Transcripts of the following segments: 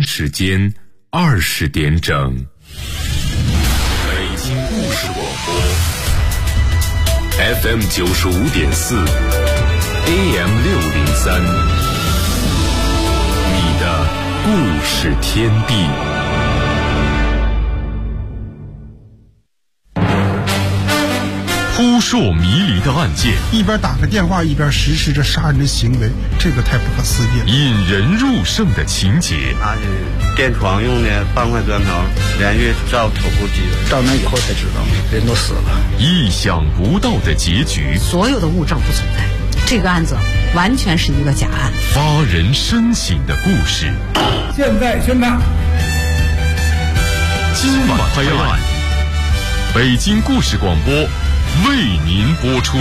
时间20点整。北京故事广播 FM 95.4 AM 603，你的故事天地。扑朔迷离的案件， 一边打个电话一边实施着杀人的行为，这个太不可思议了。 引人入胜的情节， 他是电床用的半块砖头，连续照头部击的， 到那以后才知道人都死了。 意想不到的结局， 所有的物证不存在，这个案子完全是一个假案。 发人深省的故事， 现在宣判， 今晚拍案，北京故事广播为您播出。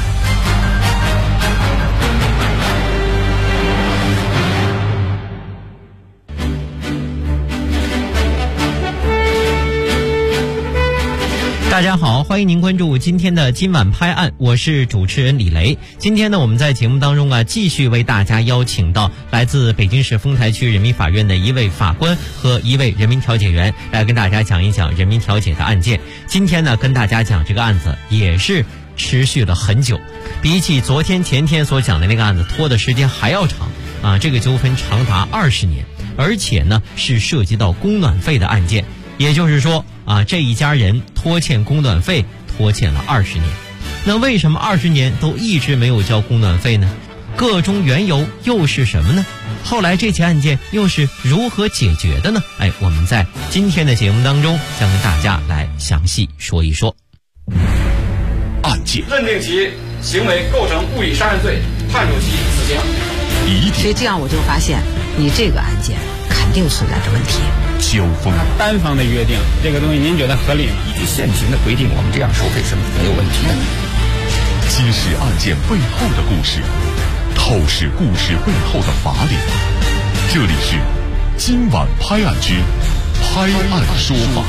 大家好，欢迎您关注今天的今晚拍案，我是主持人李雷。今天呢，我们在节目当中继续为大家邀请到来自北京市丰台区人民法院的一位法官和一位人民调解员，来跟大家讲一讲人民调解的案件。今天呢，跟大家讲这个案子也是持续了很久，比起昨天前天所讲的那个案子拖的时间还要长啊！这个纠纷长达20年，而且呢是涉及到供暖费的案件，也就是说啊，这一家人拖欠供暖费拖欠了20年。那为什么20年都一直没有交供暖费呢？个中缘由又是什么呢？后来这起案件又是如何解决的呢？我们在今天的节目当中将跟大家来详细说一说。 案件认定其行为构成故意杀人罪，判处其死刑。 所以这样我就发现，你这个案件肯定存在着问题。 交锋， 单方的约定这个东西，您觉得合理吗？ 依据现行的规定，我们这样收费是没有问题的。 揭示案件背后的故事，透视故事背后的法理。这里是今晚拍案之拍案说法。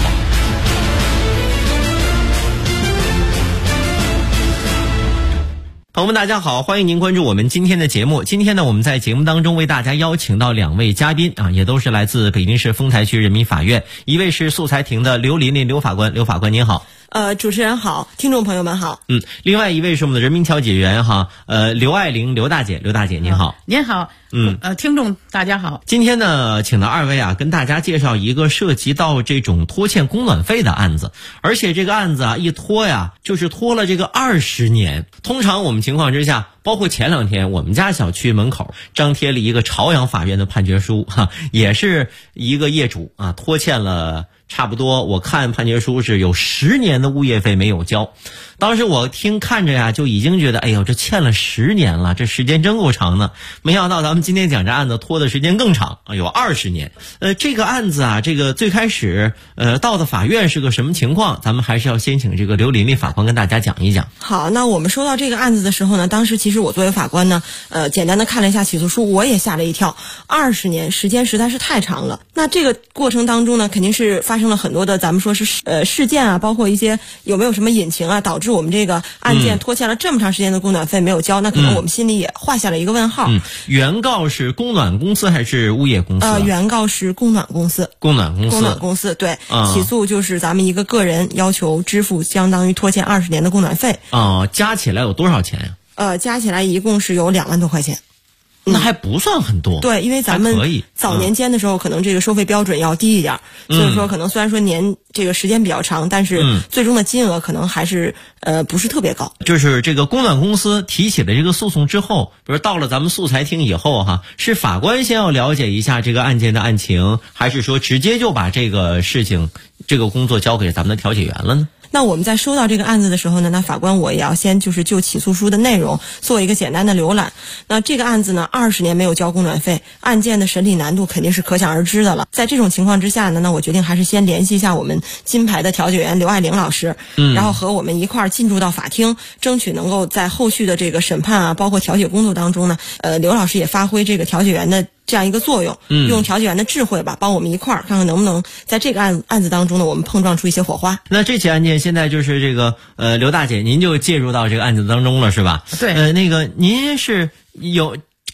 朋友们大家好，欢迎您关注我们今天的节目。今天呢，我们在节目当中为大家邀请到2位嘉宾啊，也都是来自北京市丰台区人民法院，一位是素材庭的刘琳琳刘法官，刘法官您好。 主持人好，听众朋友们好。 另外一位是我们的人民调解员刘爱玲刘大姐，刘大姐您好。 您好。听众大家好。 今天呢，请到2位跟大家介绍一个涉及到这种拖欠供暖费的案子，而且这个案子一拖就是拖了这个20年。通常我们情况之下，包括前2天我们家小区门口张贴了一个朝阳法院的判决书也是一个业主拖欠了差不多，我看判决书是有10年的物业费没有交。当时我看着就已经觉得，哎呦，这欠了10年了，这时间真够长的。没想到咱们今天讲这案子拖的时间更长有20年。这个案子这个最开始到的法院是个什么情况？咱们还是要先请这个刘琳琳法官跟大家讲一讲。 好，那我们收到这个案子的时候呢，当时其实我作为法官呢，简单的看了一下起诉书，我也吓了一跳，20年时间实在是太长了。那这个过程当中呢，肯定是发生了很多的，咱们说是事件包括一些有没有什么隐情导致我们这个案件拖欠了这么长时间的供暖费没有交，那可能我们心里也画下了一个问号。 原告是供暖公司还是物业公司？ 原告是供暖公司。供暖公司对，起诉就是咱们一个个人要求支付相当于拖欠20年的供暖费。 加起来有多少钱呀？ 加起来一共是有2万多块钱。 那还不算很多。 对，因为咱们早年间的时候可能这个收费标准要低一点，所以说可能虽然说这个时间比较长，但是最终的金额可能还是不是特别高。 就是这个供暖公司提起了这个诉讼之后，比如到了咱们素材庭以后是法官先要了解一下这个案件的案情，还是说直接就把这个事情这个工作交给咱们的调解员了呢？ 那我们在收到这个案子的时候呢，那法官我也要先就起诉书的内容做一个简单的浏览。那这个案子呢，20年没有交供暖费，案件的审理难度肯定是可想而知的了。在这种情况之下呢，那我决定还是先联系一下我们金牌的调解员刘爱玲老师，然后和我们一块儿进驻到法庭，争取能够在后续的这个审判包括调解工作当中呢，刘老师也发挥这个调解员的这样一个作用，用调解员的智慧帮我们一块儿看看能不能在这个案子当中呢，我们碰撞出一些火花。 那这起案件现在就是这个刘大姐您就介入到这个案子当中了是吧？ 对。 那个您是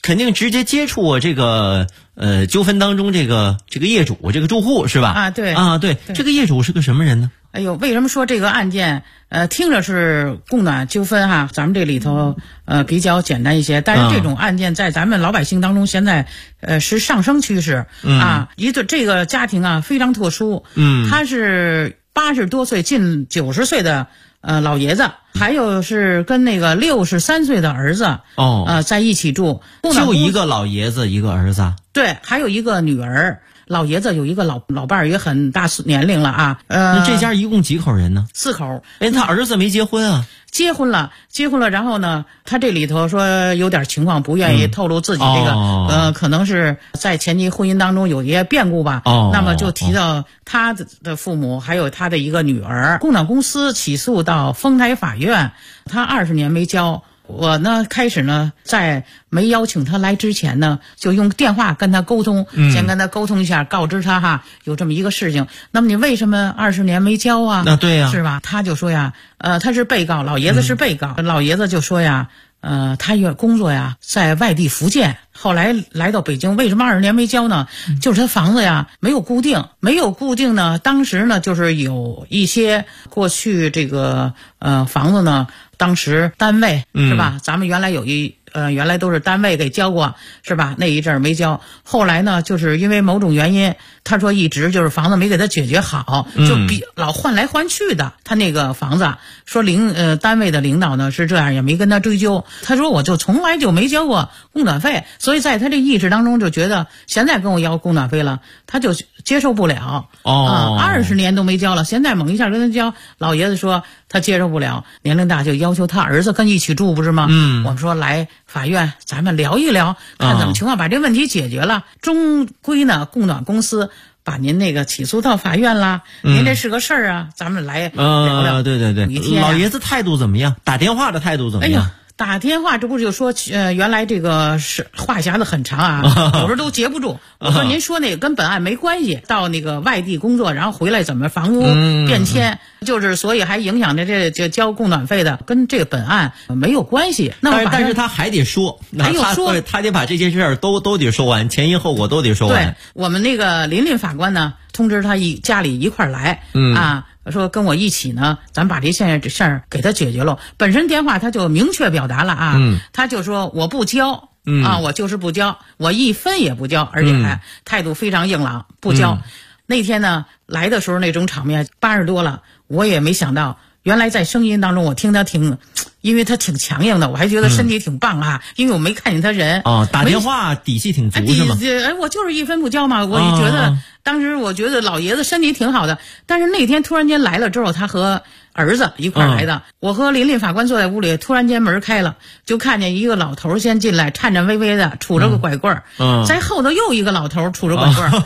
肯定直接接触我这个纠纷当中这个业主这个住户是吧？ 啊，对对，这个业主是个什么人呢？ 哎呦，为什么说这个案件听着是供暖纠纷哈？咱们这里头比较简单一些，但是这种案件在咱们老百姓当中现在是上升趋势啊。这个家庭啊非常特殊，他是80多岁近90岁的老爷子，还有是跟那个63岁的儿子在一起住， 就一个老爷子一个儿子， 对，还有一个女儿。老爷子有一个老伴儿，也很大年龄了啊。 那这家一共几口人呢 ？4口。 他儿子没结婚啊？ 结婚了，然后呢，他这里头说有点情况，不愿意透露自己这个，可能是在前期婚姻当中有一些变故吧。那么就提到他的父母，还有他的一个女儿，供暖公司起诉到丰台法院，他20年没交。我呢，开始呢，在没邀请他来之前呢，就用电话跟他沟通，先跟他沟通一下，告知他哈有这么一个事情。那么你为什么20年没交啊？ 那对呀， 是吧？他就说呀，他是被告，老爷子是被告，老爷子就说呀，他工作呀在外地福建，后来来到北京，为什么20年没交呢？就是他房子呀没有固定呢。当时呢，就是有一些过去这个房子呢。当时单位是吧？咱们原来原来都是单位给交过是吧？那一阵儿没交，后来呢，就是因为某种原因，他说一直就是房子没给他解决好，就老换来换去的。他那个房子说单位的领导呢是这样，也没跟他追究。他说我就从来就没交过供暖费，所以在他这意识当中就觉得现在跟我要供暖费了，他就接受不了。20年都没交了，现在猛一下跟他交，老爷子说他接受不了，年龄大就要求他儿子跟一起住，不是吗？我们说来法院咱们聊一聊，看怎么情况，把这问题解决了。终归呢，供暖公司把您那个起诉到法院啦，您这是个事儿啊，咱们来聊聊。 对，老爷子态度怎么样？打电话的态度怎么样？ 打电话这不就说原来这个是话匣子很长啊，有时候都截不住。我说您说那个跟本案没关系，到那个外地工作，然后回来怎么房屋变迁，就是所以还影响着这交供暖费的，跟这个本案没有关系。 但是他还得说，他得把这些事儿都得说完，前因后果都得说完。 对，我们那个林法官呢通知他家里一块儿来说跟我一起呢，咱把这事儿给他解决了。本身电话他就明确表达了他就说我不交我就是不交，我1分也不交，而且还态度非常硬朗，不交。那天呢来的时候那种场面80多了，我也没想到，原来在声音当中我听他因为他挺强硬的，我还觉得身体挺棒因为我没看见他人打电话底气挺足是吗？ 我就是1分不交嘛，我也觉得当时我觉得老爷子身体挺好的，但是那天突然间来了之后，他和儿子一块来的，我和林法官坐在屋里，突然间门开了，就看见一个老头先进来，颤颤巍巍的杵着个拐棍在后头又一个老头杵着拐棍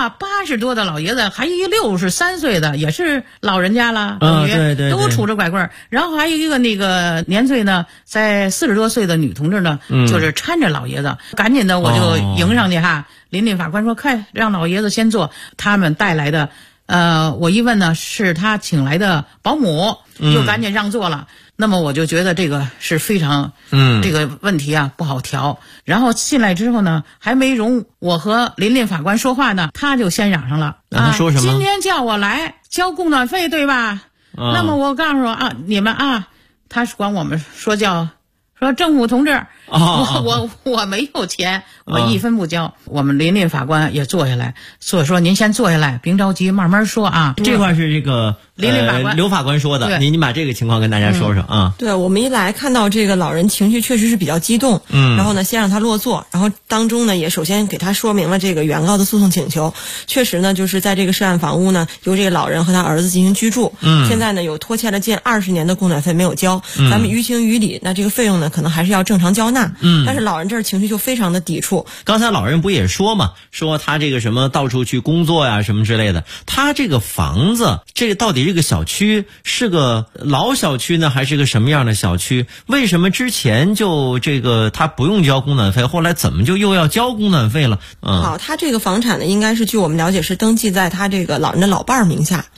80多的老爷子，还一63岁的，也是老人家了， 对， 都杵着拐棍然后还有一个那个年岁呢在40多岁的女同志呢，就是搀着老爷子，赶紧的我就迎上去林法官说快让老爷子先坐，他们带来的我一问呢是他请来的保姆，又赶紧让座了。那么我就觉得这个是非常这个问题不好调。然后进来之后呢，还没容我和林法官说话呢，他就先嚷上了他说什么？ 今天叫我来交供暖费对吧？那么我告诉你们他管我们说政府同志我没有钱，我1分不交。我们林法官也坐下来，所以说您先坐下来，别着急，慢慢说这块是这个刘法官说的，您把这个情况跟大家说说对，我们一来看到这个老人情绪确实是比较激动，然后呢先让他落座，然后当中呢也首先给他说明了这个原告的诉讼请求，确实呢就是在这个涉案房屋呢由这个老人和他儿子进行居住，现在呢有拖欠了近20年的供暖费没有交，咱们于情于理，那这个费用呢可能还是要正常交纳，但是老人这儿情绪就非常的抵触。 刚才老人不也说嘛，说他这个什么到处去工作呀什么之类的，他这个房子这个到底这个小区是个老小区呢还是个什么样的小区？为什么之前就这个他不用交供暖费，后来怎么就又要交供暖费了？ 好，他这个房产呢应该是据我们了解是登记在他这个老人的老伴儿名下，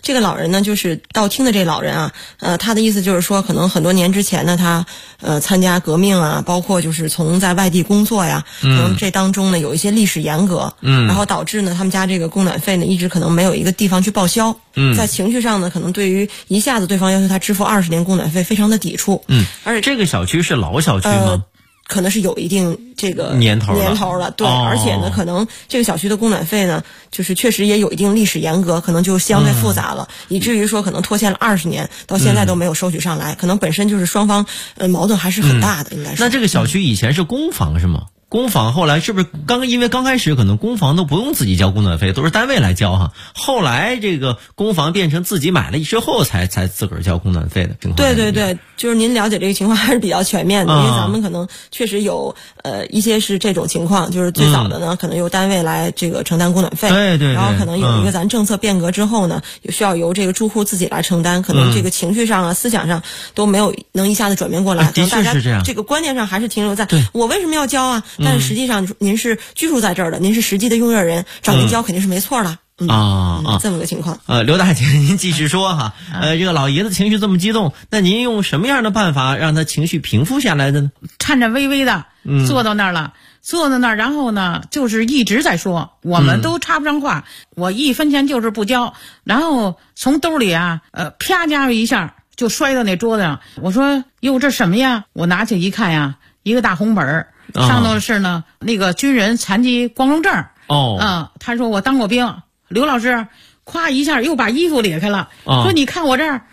这个老人呢，就是道听的这老人啊，他的意思就是说，可能很多年之前呢，他参加革命啊，包括就是从在外地工作呀，可能这当中呢有一些历史沿革，然后导致呢他们家这个供暖费呢一直可能没有一个地方去报销，在情绪上呢，可能对于一下子对方要求他支付20年供暖费非常的抵触，而且这个小区是老小区吗？ 可能是有一定这个年头了，对，而且呢，可能这个小区的供暖费呢，就是确实也有一定历史沿革，可能就相对复杂了，以至于说可能拖欠了20年，到现在都没有收取上来，可能本身就是双方矛盾还是很大的，应该是。 那这个小区以前是公房是吗？公房后来是不是因为刚开始可能公房都不用自己交供暖费，都是单位来交哈。后来这个公房变成自己买了之后才自个儿交供暖费的情况。 对，就是您了解这个情况还是比较全面的，因为咱们可能确实有一些是这种情况，就是最早的呢可能由单位来这个承担供暖费， 对， 然后可能有一个咱政策变革之后呢，也需要由这个住户自己来承担，可能这个情绪上啊、思想上都没有能一下子转变过来， 的确是这样。 这个观念上还是停留在我为什么要交啊？但是实际上您是居住在这儿的，您是实际的用热人，找您交肯定是没错了。这么个情况。 刘大姐，您继续说哈。这个老爷子情绪这么激动，那您用什么样的办法让他情绪平复下来的呢？ 颤颤巍巍的坐到那儿了。坐在那儿，然后呢，就是一直在说，我们都插不上话，我1分钱就是不交，然后从兜里啊，啪家伙一下就摔到那桌子上。我说哟，这什么呀？我拿起一看呀，一个大红本儿，上头是呢那个军人残疾光荣证。他说我当过兵。刘老师咵一下又把衣服裂开了，说你看我这儿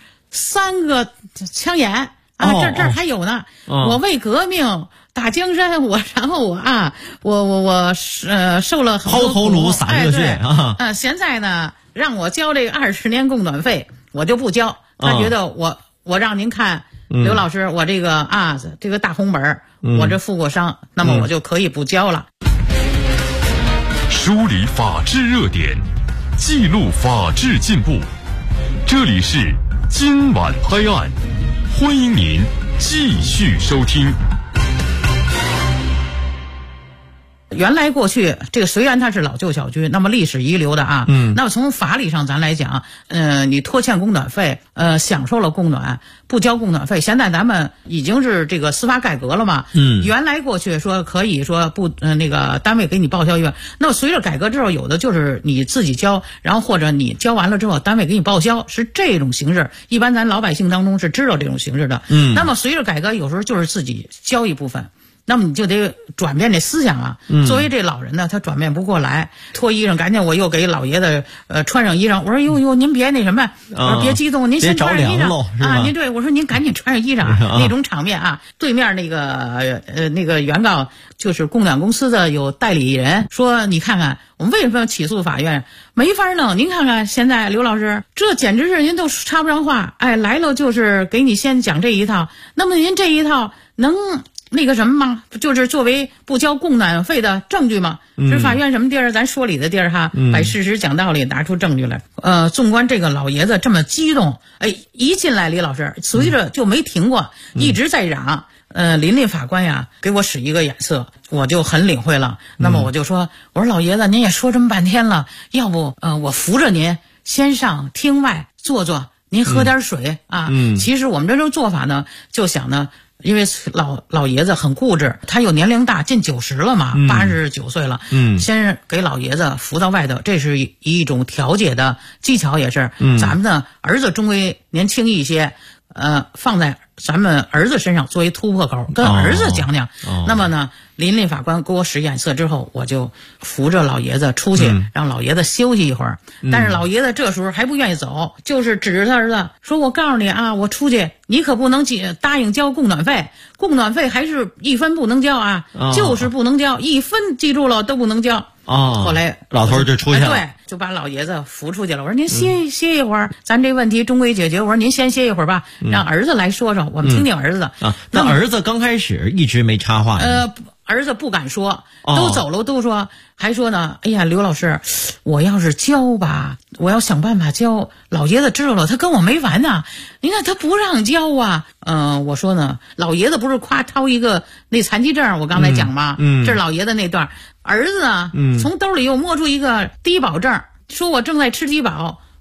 3个枪眼啊，这儿还有呢。我为革命打江山，然后我受了很多抛头颅洒热血啊。 现在呢让我交这个20年供暖费，我就不交。他觉得我让您看刘老师，我这个这个大红本我这负过伤，那么我就可以不交了。 梳理法治热点，记录法治进步。这里是今晚拍案，欢迎您继续收听。 原来过去这个虽然它是老旧小区，那么历史遗留的啊，那么从法理上咱来讲，你拖欠供暖费，享受了供暖，不交供暖费，现在咱们已经是这个司法改革了嘛，原来过去说可以说不，那个单位给你报销一万，那么随着改革之后，有的就是你自己交，然后或者你交完了之后，单位给你报销，是这种形式。一般咱老百姓当中是知道这种形式的，那么随着改革，有时候就是自己交一部分。那么你就得转变这思想啊。作为这老人呢，他转变不过来，脱衣裳，赶紧我又给老爷子穿上衣裳。我说哟，您别那什么，我说别激动，您先穿上衣裳啊。您对我说您赶紧穿上衣裳，那种场面啊。对面那个原告就是供暖公司的有代理人说，你看看我们为什么要起诉法院？没法弄。您看看现在刘老师，这简直是您都插不上话。来了就是给你先讲这一套，那么您这一套能那个什么吗？就是作为不交供暖费的证据吗？是法院什么地儿？咱说理的地儿哈，把事实讲道理，拿出证据来。纵观这个老爷子这么激动，一进来李老师随着就没停过，一直在嚷。林法官呀给我使一个眼色，我就很领会了。那么我就说，我说老爷子您也说这么半天了，要不我扶着您先上厅外坐坐，您喝点水啊。其实我们这种做法呢，就想呢。因为老爷子很固执，他有年龄大，近90了嘛，89岁了。先给老爷子扶到外头，这是一种调解的技巧，也是。咱们的儿子终归年轻一些，放在咱们儿子身上作为突破口，跟儿子讲讲。那么呢，林法官给我使眼色之后，我就扶着老爷子出去，让老爷子休息一会儿。但是老爷子这时候还不愿意走，就是指着他儿子说：“我告诉你啊，我出去，你可不能答应交供暖费，供暖费还是1分不能交啊，就是不能交，1分记住了都不能交。”后来老头就出去了， 对，就把老爷子扶出去了。我说您歇一会儿，咱这问题终归解决。我说您先歇一会儿吧，让儿子来说说，我们听听儿子的。 那儿子刚开始一直没插话。 儿子不敢说，都走了，都说，还说呢。哎呀，刘老师，我要是交吧，我要想办法交。老爷子知道了，他跟我没完呢。您看他不让交啊。我说呢，老爷子不是夸掏一个那残疾证，我刚才讲吗？这是老爷子那段。儿子呢，从兜里又摸出一个低保证，说我正在吃低保。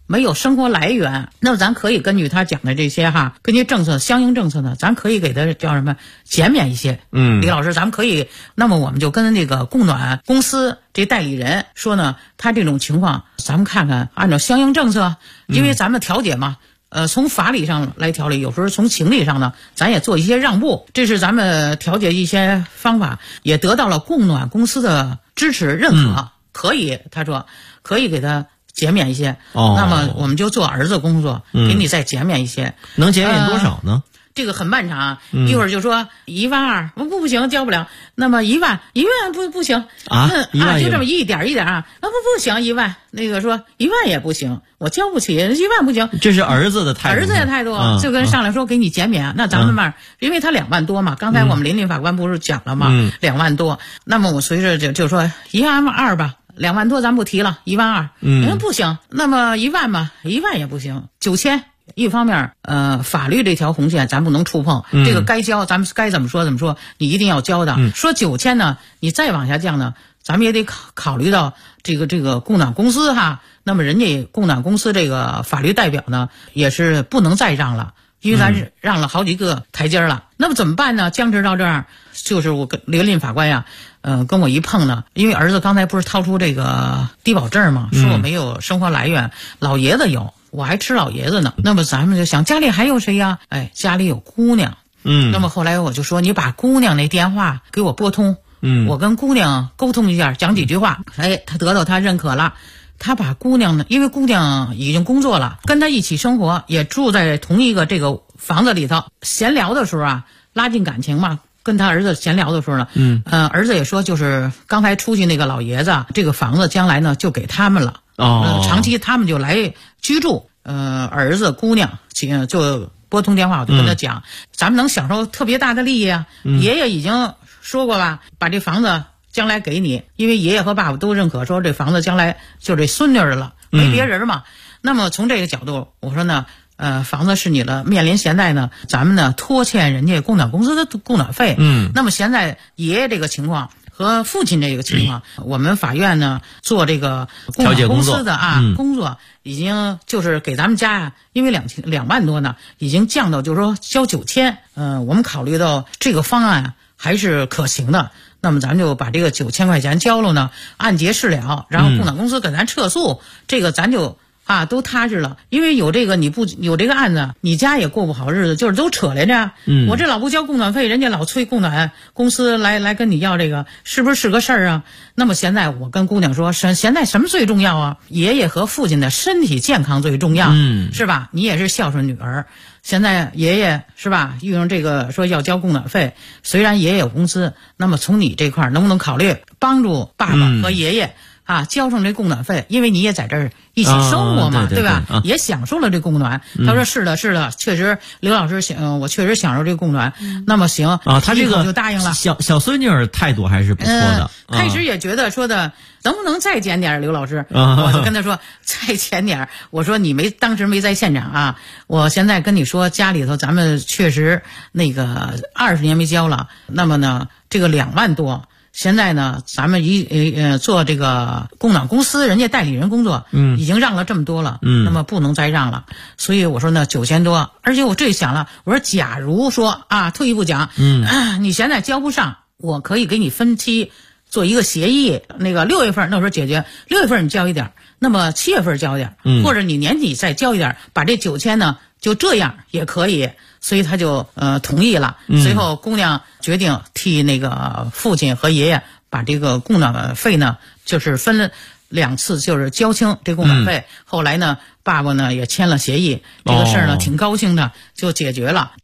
没有生活来源，那么咱可以根据他讲的这些根据政策相应政策呢，咱可以给他叫什么减免一些。李老师，咱们可以，那么我们就跟那个供暖公司这代理人说呢，他这种情况咱们看看按照相应政策，因为咱们调解嘛。从法理上来调理，有时候从情理上呢，咱也做一些让步，这是咱们调解一些方法，也得到了供暖公司的支持认可，可以，他说可以给他减免一些。那么我们就做儿子工作，给你再减免一些。 能减免多少呢？ 这个很漫长啊，一会儿就说12000，不行，交不了。那么1万不行啊，1万就这么一点一点不行，1万那个说1万也不行，我交不起，1万不行。 这是儿子的态度， 儿子的态度就跟上来说给你减免，那咱们嘛，因为他2万多嘛，刚才我们林法官不是讲了吗？2万多，那么我随着就说12000吧。2万多咱不提了，12000，不行，那么1万嘛，1万也不行，9000。一方面，法律这条红线咱不能触碰，这个该交，咱们该怎么说怎么说，你一定要交的。说9000呢，你再往下降呢，咱们也得考虑到这个供暖公司那么人家供暖公司这个法律代表呢，也是不能再让了。因为咱是让了好几个台阶了，那么怎么办呢？僵持到这儿，就是我跟林法官跟我一碰呢，因为儿子刚才不是掏出这个低保证嘛，说我没有生活来源，老爷子有，我还吃老爷子呢。那么咱们就想家里还有谁呀？家里有姑娘。那么后来我就说你把姑娘那电话给我拨通，我跟姑娘沟通一下，讲几句话，他得到他认可了。他把姑娘呢，因为姑娘已经工作了，跟他一起生活，也住在同一个这个房子里头。闲聊的时候拉近感情嘛。跟他儿子闲聊的时候呢，儿子也说，就是刚才出去那个老爷子，这个房子将来呢就给他们了。长期他们就来居住。儿子姑娘就拨通电话，我就跟他讲，咱们能享受特别大的利益啊。爷爷已经说过吧，把这房子将来给你，因为爷爷和爸爸都认可说这房子将来就这孙女儿了，没别人嘛。那么从这个角度，我说呢，房子是你的，面临现在呢，咱们呢拖欠人家供暖公司的供暖费。那么现在爷爷这个情况和父亲这个情况，我们法院呢做这个供暖公司的工作，已经就是给咱们家因为2万多呢，已经降到就是说交9000。我们考虑到这个方案还是可行的。那么咱就把这个9000块钱交了呢，按揭事了，然后供暖公司给咱撤诉，这个咱就都踏实了。因为有这个你不有这个案子，你家也过不好日子，就是都扯来着。我这老不交供暖费，人家老催供暖公司来跟你要这个，是不是个事儿啊？那么现在我跟姑娘说，现在什么最重要啊？爷爷和父亲的身体健康最重要，是吧？你也是孝顺女儿。现在爷爷是吧，遇上这个说要交供暖费，虽然爷爷有工资，那么从你这块能不能考虑帮助爸爸和爷爷交上这供暖费？因为你也在这儿一起生活嘛，对吧？也享受了这供暖。他说是的，确实刘老师我确实享受这个供暖。那么行他这个就答应了。 小孙女儿态度还是不错的。 开始也觉得说的能不能再减点，刘老师，我就跟他说再减点。我说你当时没在现场我现在跟你说家里头咱们确实那个20年没交了，那么呢这个2万多。现在呢，咱们做这个供暖公司人家代理人工作，已经让了这么多了，那么不能再让了。所以我说呢，9000多，而且我这想了，我说假如说退一步讲，你现在交不上，我可以给你分期做一个协议，那个6月份那时候解决，6月份你交一点，那么7月份交一点，或者你年底再交一点，把这9000呢就这样也可以。所以他就同意了。随后姑娘决定替那个父亲和爷爷把这个供暖费呢，就是分了2次，就是交清这供暖费。后来呢，爸爸呢也签了协议，这个事儿呢挺高兴的，就解决了。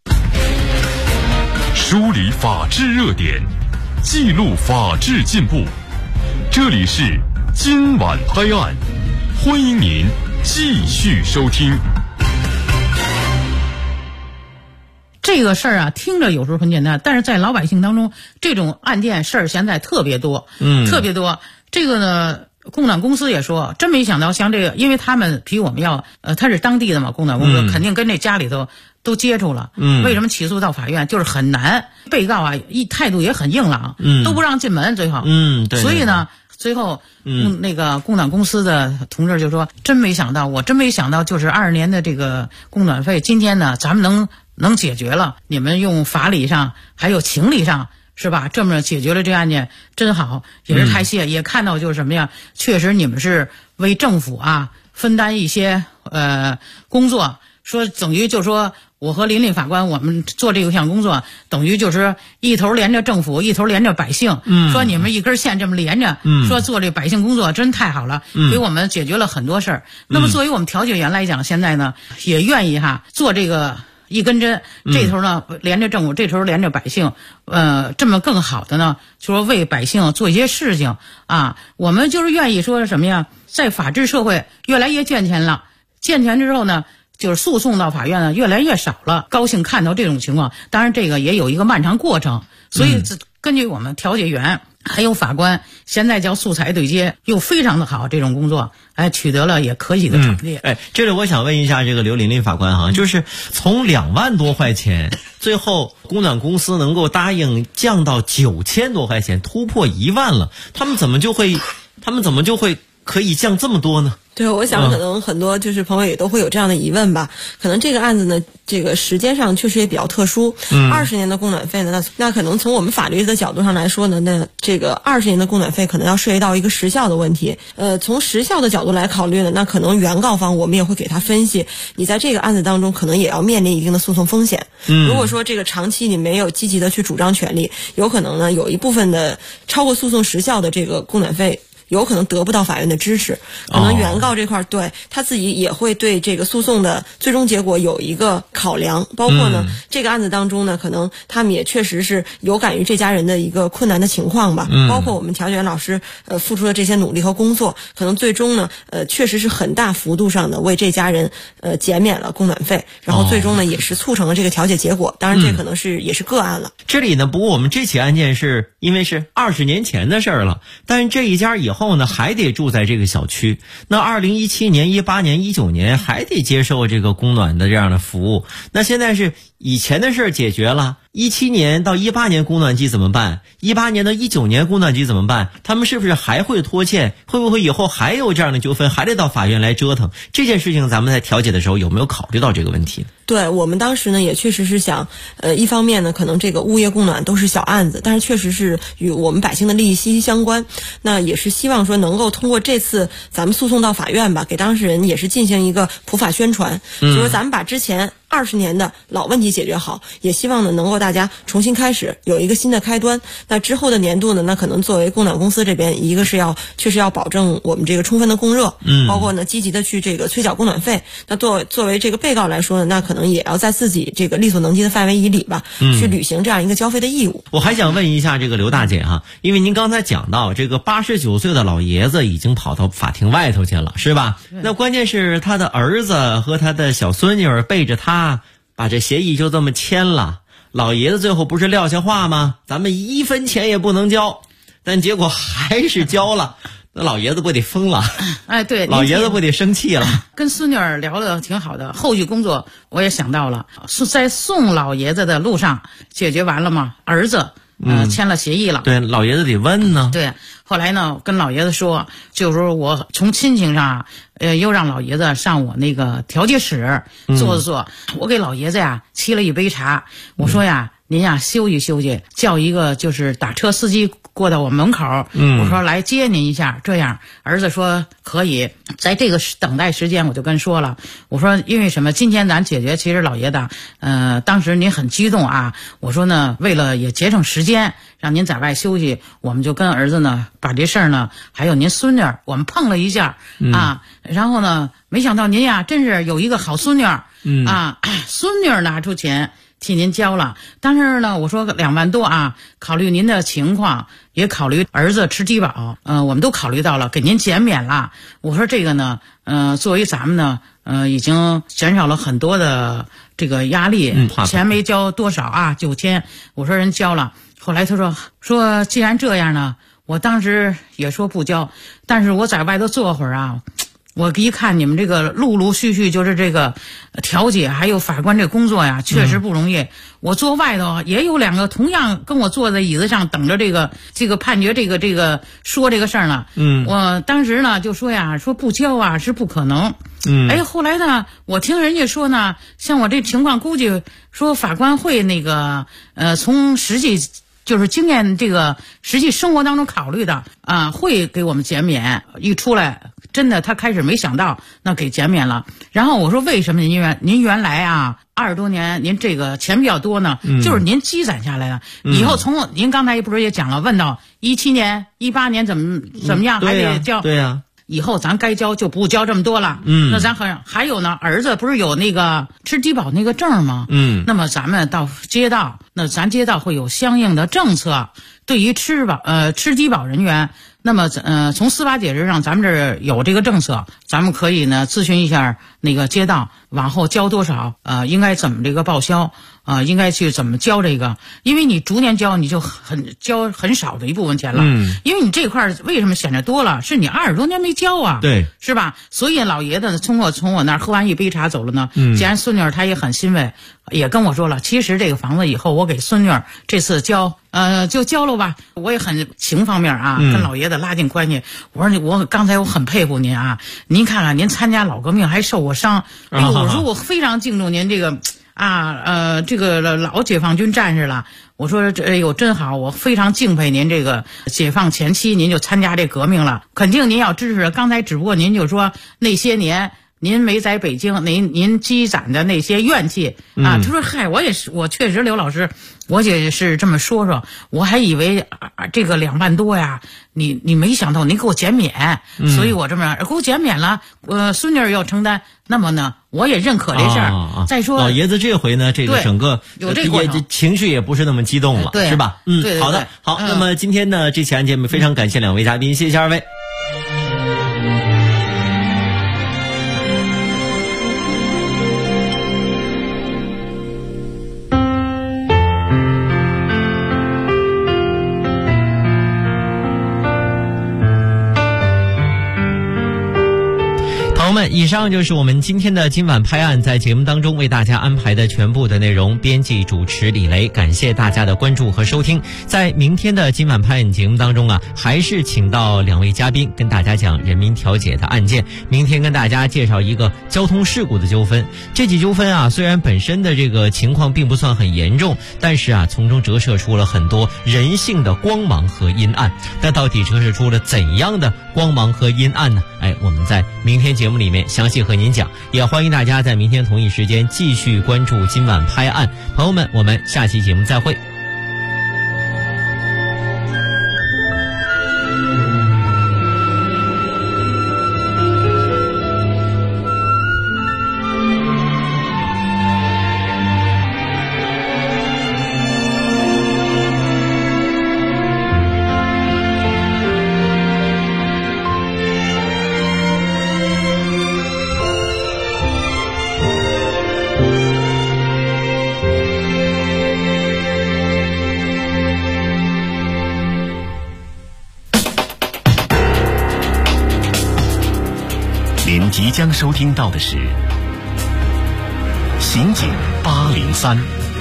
梳理法治热点，记录法治进步。这里是今晚拍案，欢迎您继续收听。 这个事儿听着有时候很简单，但是在老百姓当中，这种案件事儿现在特别多，特别多。这个呢，供暖公司也说，真没想到像这个，因为他们比我们要，他是当地的嘛，供暖公司肯定跟这家里头都接触了。为什么起诉到法院就是很难？被告态度也很硬朗，都不让进门，最后。对。所以呢， 最后，那个供暖公司的同志就说：“真没想到，我真没想到，就是20年的这个供暖费，今天呢，咱们能解决了。你们用法理上还有情理上。”是吧？这么解决了这案件，真好，也是太谢。也看到就是什么呀？确实你们是为政府啊分担一些工作。说等于就说我和琳琳法官我们做这项工作，等于就是一头连着政府，一头连着百姓。说你们一根线这么连着，说做这百姓工作真太好了，给我们解决了很多事儿。那么作为我们调解员来讲，现在呢也愿意做这个。一根针，这头呢连着政府，这头连着百姓，这么更好的呢，就说为百姓做一些事情啊。我们就是愿意说什么呀，在法治社会越来越健全了，健全之后呢，就是诉讼到法院呢越来越少了。高兴看到这种情况，当然这个也有一个漫长过程，所以根据我们调解员还有法官，现在叫素材对接，又非常的好，这种工作，取得了也可喜的成绩。 这里我想问一下这个刘琳琳法官哈，就是从2万多块钱，最后供暖公司能够答应降到9000多块钱，突破1万了，他们怎么就会可以降这么多呢？ 对，我想可能很多就是朋友也都会有这样的疑问吧。可能这个案子呢，这个时间上确实也比较特殊。20年的供暖费呢，那可能从我们法律的角度上来说呢，那这个20年的供暖费可能要涉及到一个时效的问题。从时效的角度来考虑呢，那可能原告方我们也会给他分析，你在这个案子当中可能也要面临一定的诉讼风险。如果说这个长期你没有积极的去主张权利，有可能呢有一部分的超过诉讼时效的这个供暖费。有可能得不到法院的支持，可能原告这块对他自己也会对这个诉讼的最终结果有一个考量，包括呢这个案子当中呢，可能他们也确实是有感于这家人的一个困难的情况吧，包括我们调解员老师付出的这些努力和工作，可能最终呢确实是很大幅度上的为这家人减免了供暖费，然后最终呢也是促成了这个调解结果。当然这可能是也是个案了。 这里呢，不过我们这起案件是因为是20年前的事儿了，但是这一家以后呢还得住在这个小区，那2017年、18年、19年还得接受这个供暖的这样的服务。那现在是以前的事儿解决了，17年到18年供暖季怎么办？18年到19年供暖季怎么办？他们是不是还会拖欠？会不会以后还有这样的纠纷，还得到法院来折腾？这件事情咱们在调解的时候有没有考虑到这个问题？ 对，我们当时呢也确实是想，一方面呢可能这个物业供暖都是小案子，但是确实是与我们百姓的利益息息相关。那也是希望说能够通过这次咱们诉讼到法院吧，给当事人也是进行一个普法宣传，就是咱们把之前20年的老问题解决好，也希望呢能够大家重新开始，有一个新的开端。那之后的年度呢，那可能作为供暖公司这边，一个是确实要保证我们这个充分的供热，包括呢积极的去这个催缴供暖费。那作为这个被告来说呢，那可能也要在自己这个力所能及的范围以里吧，去履行这样一个交费的义务。 我还想问一下这个刘大姐哈，因为您刚才讲到这个89岁的老爷子已经跑到法庭外头去了，是吧？那关键是他的儿子和他的小孙女背着他把这协议就这么签了，老爷子最后不是撂下话吗？咱们1分钱也不能交，但结果还是交了。那老爷子不得疯了？ 对， 老爷子不得生气了？ 跟孙女儿聊得挺好的，后续工作我也想到了，在送老爷子的路上解决完了吗？儿子签了协议了。 对，老爷子得问呢。 对，后来呢跟老爷子说，就是说我从亲情上又让老爷子上我那个调解室坐坐，我给老爷子呀沏了一杯茶，我说呀您呀休息休息，叫一个就是打车司机过到我门口，我说来接您一下，这样儿子说可以。在这个等待时间我就跟说了，我说因为什么，今天咱解决，其实老爷子当时您很激动啊，我说呢为了也节省时间让您在外休息，我们就跟儿子呢把这事儿呢还有您孙女我们碰了一下啊，然后呢没想到您呀真是有一个好孙女啊，孙女拿出钱替您交了，但是呢我说2万多啊，考虑您的情况，也考虑儿子吃低保，我们都考虑到了，给您减免了。我说这个呢作为咱们呢已经减少了很多的这个压力，钱没交多少啊，9000，我说人交了。后来他说既然这样呢，我当时也说不交，但是我在外头坐会儿啊， 我一看你们这个陆陆续续就是这个调解还有法官这工作呀，确实不容易。我坐外头也有2个同样跟我坐在椅子上等着这个判决这个说这个事儿呢。我当时呢就说呀，说不交啊是不可能。后来呢，我听人家说呢，像我这情况，估计说法官会那个从实际就是经验这个实际生活当中考虑的会给我们减免。一出来，真的他开始没想到，那给减免了。然后我说为什么您原来20多年您这个钱比较多呢？就是您积攒下来的。以后从您刚才不是也讲了，问到17年、18年怎么样还得交。 对呀。 以后咱该交就不交这么多了。那咱还有呢，儿子不是有那个吃低保那个证吗？那么咱们到街道，那咱街道会有相应的政策，对于吃低保人员，那么从司法解释上，咱们这儿有这个政策，咱们可以呢咨询一下那个街道，往后交多少，应该怎么这个报销。应该去怎么交这个？因为你逐年交，你就交很少的一部分钱了。因为你这块为什么显得多了？是你20多年没交啊， 对， 是吧？所以老爷子从我那儿喝完一杯茶走了呢。既然孙女儿她也很欣慰，也跟我说了，其实这个房子以后我给孙女儿这次交，就交了吧。我也很情方面跟老爷子拉近关系。我说刚才我很佩服您啊，您看看您参加老革命还受过伤，我说我非常敬重您这个。这个老解放军战士了，我说真好，我非常敬佩您这个解放前期您就参加这革命了，肯定您要支持。刚才只不过您就说那些年您没在北京，您积攒的那些怨气他说嗨，我确实刘老师，我也是这么说，我还以为这个2万多呀，你没想到您给我减免，所以我这么给我减免了，孙女儿要承担，那么呢我也认可这事儿。再说老爷子这回呢，这个整个有这过程， 情绪也不是那么激动了，是吧？ 对， 好的，好。那么今天呢这期案件非常感谢2位嘉宾，谢谢2位。朋友们，以上就是我们今天的今晚拍案，在节目当中为大家安排的全部的内容。编辑主持李雷，感谢大家的关注和收听。在明天的今晚拍案节目当中还是请到2位嘉宾跟大家讲人民调解的案件。明天跟大家介绍一个交通事故的纠纷。这起纠纷虽然本身的这个情况并不算很严重，但是从中折射出了很多人性的光芒和阴暗。那到底折射出了怎样的光芒和阴暗呢？我们在明天节目里面详细和您讲，也欢迎大家在明天同一时间继续关注今晚拍案。朋友们，我们下期节目再会。 您即将收听到的是《刑警803》。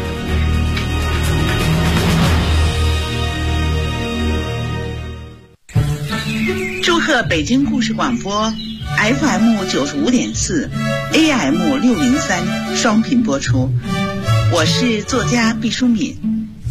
祝贺北京故事广播 FM 95.4 AM 603双频播出。我是作家毕淑敏。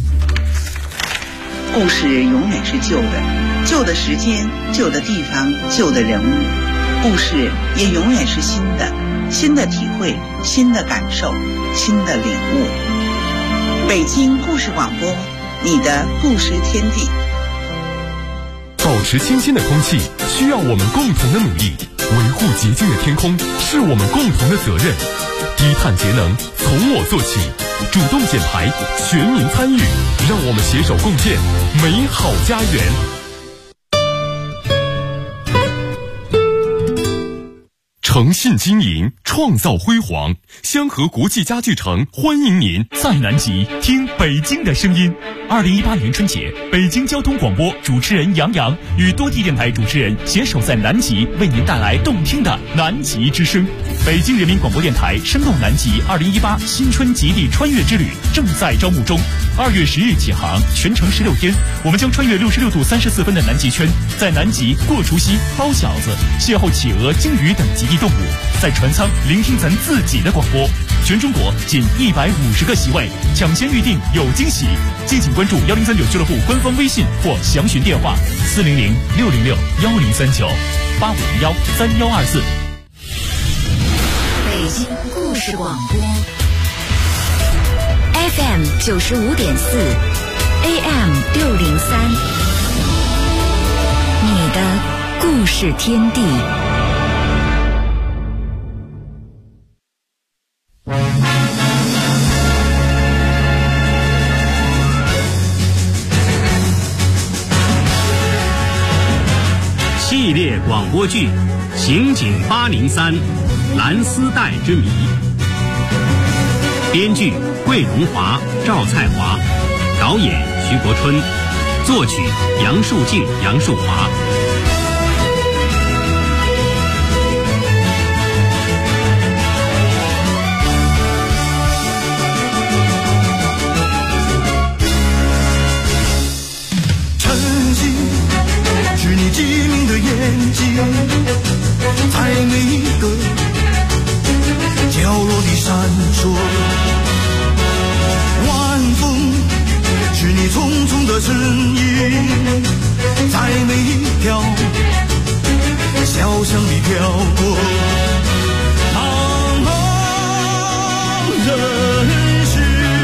故事永远是旧的，旧的时间，旧的地方，旧的人物。故事也永远是新的，新的体会，新的感受，新的领悟。北京故事广播，你的故事天地。 保持清新的空气需要我们共同的努力，维护洁净的天空是我们共同的责任。低碳节能从我做起，主动减排，全民参与，让我们携手共建美好家园。 诚信经营，创造辉煌。香河国际家具城欢迎您在南极听北京的声音。2018年春节，北京交通广播主持人杨洋与多地电台主持人携手在南极，为您带来动听的南极之声。北京人民广播电台声动南极2018新春极地穿越之旅正在招募中，2月10日起航，全程16天，我们将穿越66度34分的南极圈，在南极过除夕、包饺子，邂逅企鹅、鲸鱼等极地动物，在船舱聆听咱自己的广播。全中国仅150个席位，抢先预定有惊喜。敬请关注1039俱乐部官方微信或详询电话400-606-1029，8501-3124。 北京故事广播 FM 95.4 AM 603，你的故事天地。 系列广播剧《刑警803蓝丝带之谜》，编剧桂荣华、赵菜华，导演徐国春，作曲杨树静、杨树华。 是你机灵的眼睛，在每一个角落里闪烁。晚风是你匆匆的身影，在每一条小巷里飘过。茫茫人世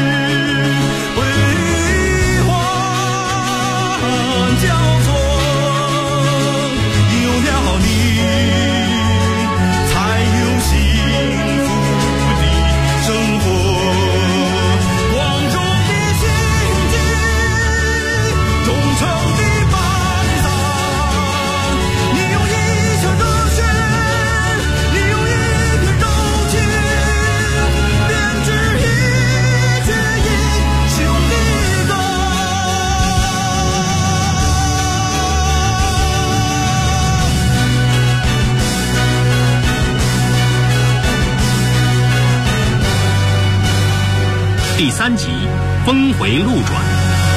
悲欢交错， 第3集峰回路转。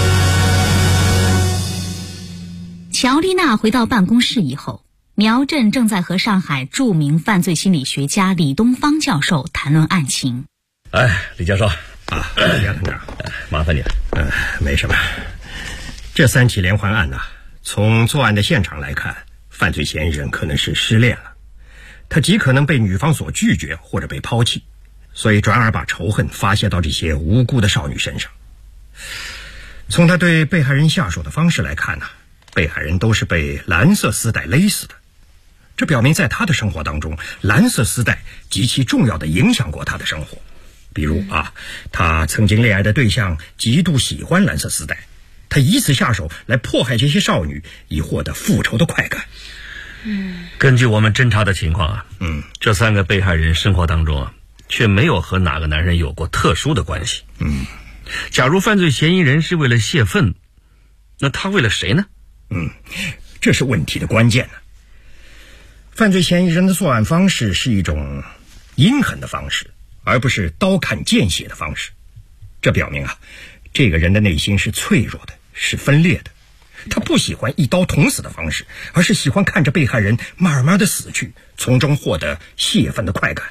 乔丽娜回到办公室以后，苗振正在和上海著名犯罪心理学家李东方教授谈论案情。 李教授啊，杨团长， 麻烦你了。 没什么。这3起连环案呢，从作案的现场来看，犯罪嫌疑人可能是失恋了，他极可能被女方所拒绝或者被抛弃，所以转而把仇恨发泄到这些无辜的少女身上。从他对被害人下手的方式来看呢，被害人都是被蓝色丝带勒死的，这表明在他的生活当中，蓝色丝带极其重要的影响过他的生活。比如他曾经恋爱的对象极度喜欢蓝色丝带，他以此下手来迫害这些少女，以获得复仇的快感。 根据我们侦查的情况这3个被害人生活当中却没有和哪个男人有过特殊的关系。假如犯罪嫌疑人是为了泄愤，那他为了谁呢？ 这是问题的关键呢。犯罪嫌疑人的作案方式是一种阴狠的方式，而不是刀砍见血的方式。这表明这个人的内心是脆弱的，是分裂的。他不喜欢一刀捅死的方式，而是喜欢看着被害人慢慢的死去，从中获得泄愤的快感。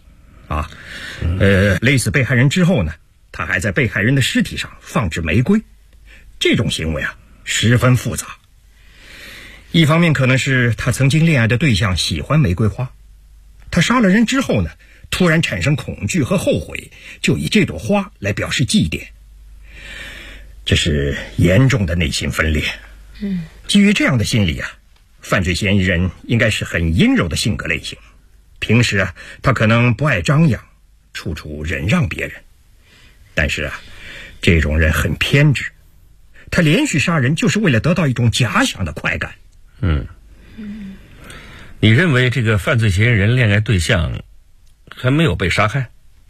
勒死被害人之后呢，他还在被害人的尸体上放置玫瑰。这种行为十分复杂。一方面可能是他曾经恋爱的对象喜欢玫瑰花，他杀了人之后呢，突然产生恐惧和后悔，就以这朵花来表示祭奠。这是严重的内心分裂。基于这样的心理犯罪嫌疑人应该是很阴柔的性格类型。平时他可能不爱张扬，处处忍让别人。但是这种人很偏执，他连续杀人就是为了得到一种假想的快感。 你认为这个犯罪嫌疑人恋爱对象还没有被杀害？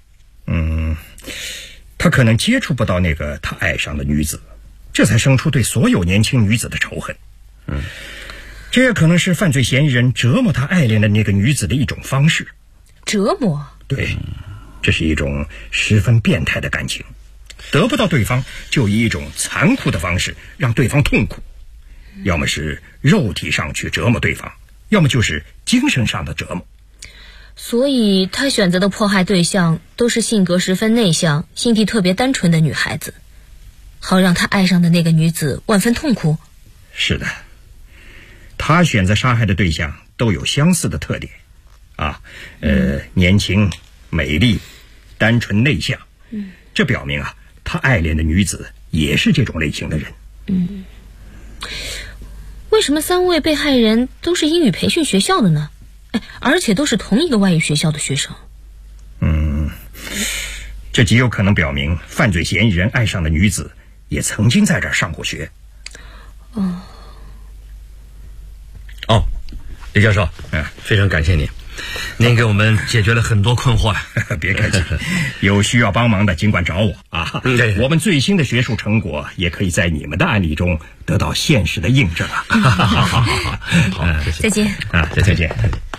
他可能接触不到那个他爱上的女子，这才生出对所有年轻女子的仇恨。这也可能是犯罪嫌疑人折磨他爱恋的那个女子的一种方式。 折磨？ 对，这是一种十分变态的感情，得不到对方就以一种残酷的方式让对方痛苦，要么是肉体上去折磨对方，要么就是精神上的折磨。 所以他选择的迫害对象都是性格十分内向、心地特别单纯的女孩子，好让他爱上的那个女子万分痛苦。 是的，他选择杀害的对象都有相似的特点年轻、美丽、单纯内向。这表明他爱恋的女子也是这种类型的人。 为什么3位被害人都是英语培训学校的呢？而且都是同一个外语学校的学生。 这极有可能表明犯罪嫌疑人爱上的女子也曾经在这儿上过学。 李教授，非常感谢您，您给我们解决了很多困惑。 别客气，有需要帮忙的尽管找我我们最新的学术成果也可以在你们的案例中得到现实的印证好， 再见再见。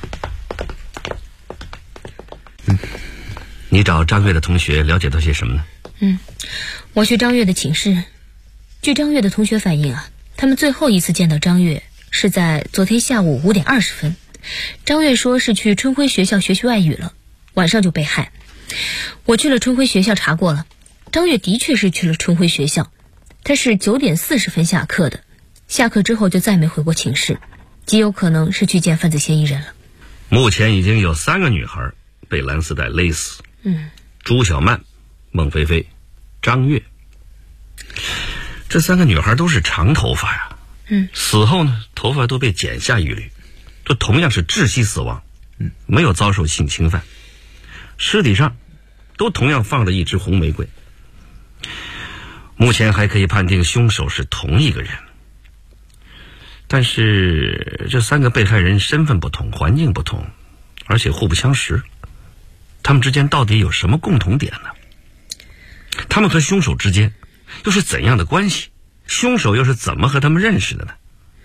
你找张悦的同学了解到些什么呢？ 我去张悦的寝室，据张悦的同学反映他们最后一次见到张悦是在昨天下午5点20分。张悦说是去春晖学校学习外语了，晚上就被害。我去了春晖学校查过了，张悦的确是去了春晖学校，他是9点40分下课的，下课之后就再没回过寝室，极有可能是去见犯罪嫌疑人了。 目前已经有3个女孩被蓝丝带勒死。朱小曼、孟菲菲、张悦，这3个女孩都是长头发呀。死后呢，头发都被剪下一缕，这同样是窒息死亡，没有遭受性侵犯，尸体上都同样放着一支红玫瑰。目前还可以判定凶手是同一个人，但是这3个被害人身份不同，环境不同，而且互不相识，他们之间到底有什么共同点呢？他们和凶手之间又是怎样的关系？凶手又是怎么和他们认识的呢？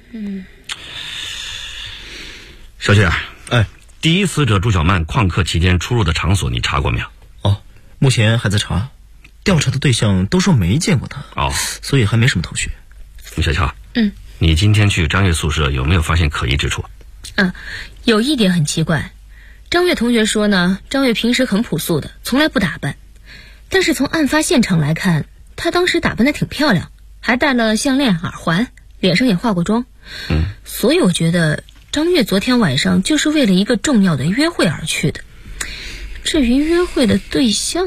小雪，第一死者朱小曼旷课期间出入的场所你查过没有？ 目前还在查，调查的对象都说没见过他，所以还没什么头绪。 小乔，你今天去张悦宿舍有没有发现可疑之处？ 有一点很奇怪，张悦同学说呢，张悦平时很朴素的，从来不打扮，但是从案发现场来看，他当时打扮得挺漂亮，还戴了项链、耳环，脸上也化过妆。所以我觉得张悦昨天晚上就是为了一个重要的约会而去的。至于约会的对象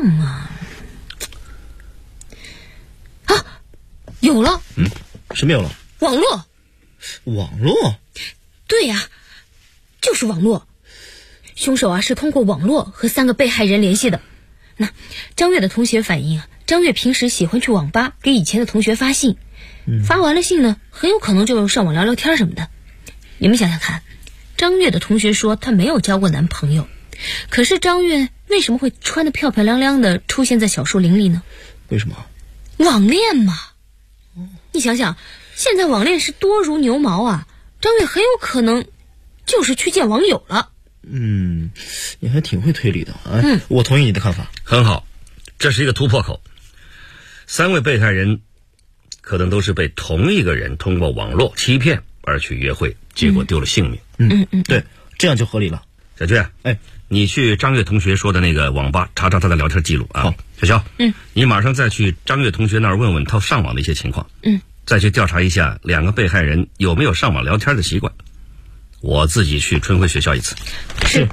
有了。 什么有了？ 网络。 网络？ 对呀，就是网络。凶手是通过网络和3个被害人联系的。那张悦的同学反映张悦平时喜欢去网吧给以前的同学发信，发完了信呢，很有可能就上网聊聊天什么的。你们想想看，张悦的同学说她没有交过男朋友，可是张悦为什么会穿得漂漂亮亮的出现在小树林里呢？ 为什么？ 网恋嘛。你想想，现在网恋是多如牛毛张悦很有可能就是去见网友了。 你还挺会推理的我同意你的看法。 很好，这是一个突破口。3位被害人可能都是被同一个人通过网络欺骗而去约会，结果丢了性命。 对，这样就合理了。 小娟，你去张悦同学说的那个网吧查查他的聊天记录好，小肖，你马上再去张悦同学那儿问问他上网的一些情况，再去调查一下2个被害人有没有上网聊天的习惯。我自己去春晖学校一次。 是。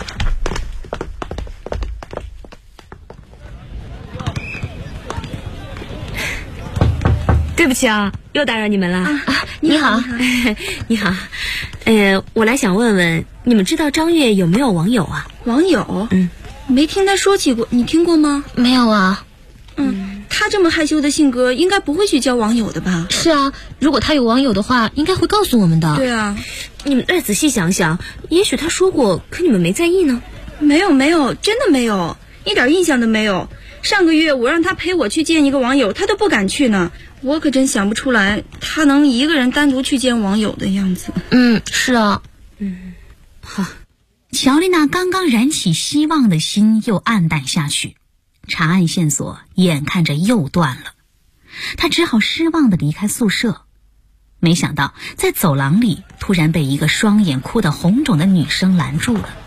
对不起又打扰你们了你好你好，我来想问问，你们知道张悦有没有网友网友？没听他说起过，你听过吗？ 没有他这么害羞的性格，应该不会去交网友的吧？ 是啊，如果他有网友的话，应该会告诉我们的。 对啊， 你们再仔细想想，也许他说过，可你们没在意呢。 没有，真的没有，一点印象都没有。上个月我让他陪我去见一个网友，他都不敢去呢。我可真想不出来，他能一个人单独去见网友的样子。 是啊。 好，乔丽娜刚刚燃起希望的心又暗淡下去，查案线索眼看着又断了，她只好失望地离开宿舍。没想到在走廊里突然被一个双眼哭得红肿的女生拦住了。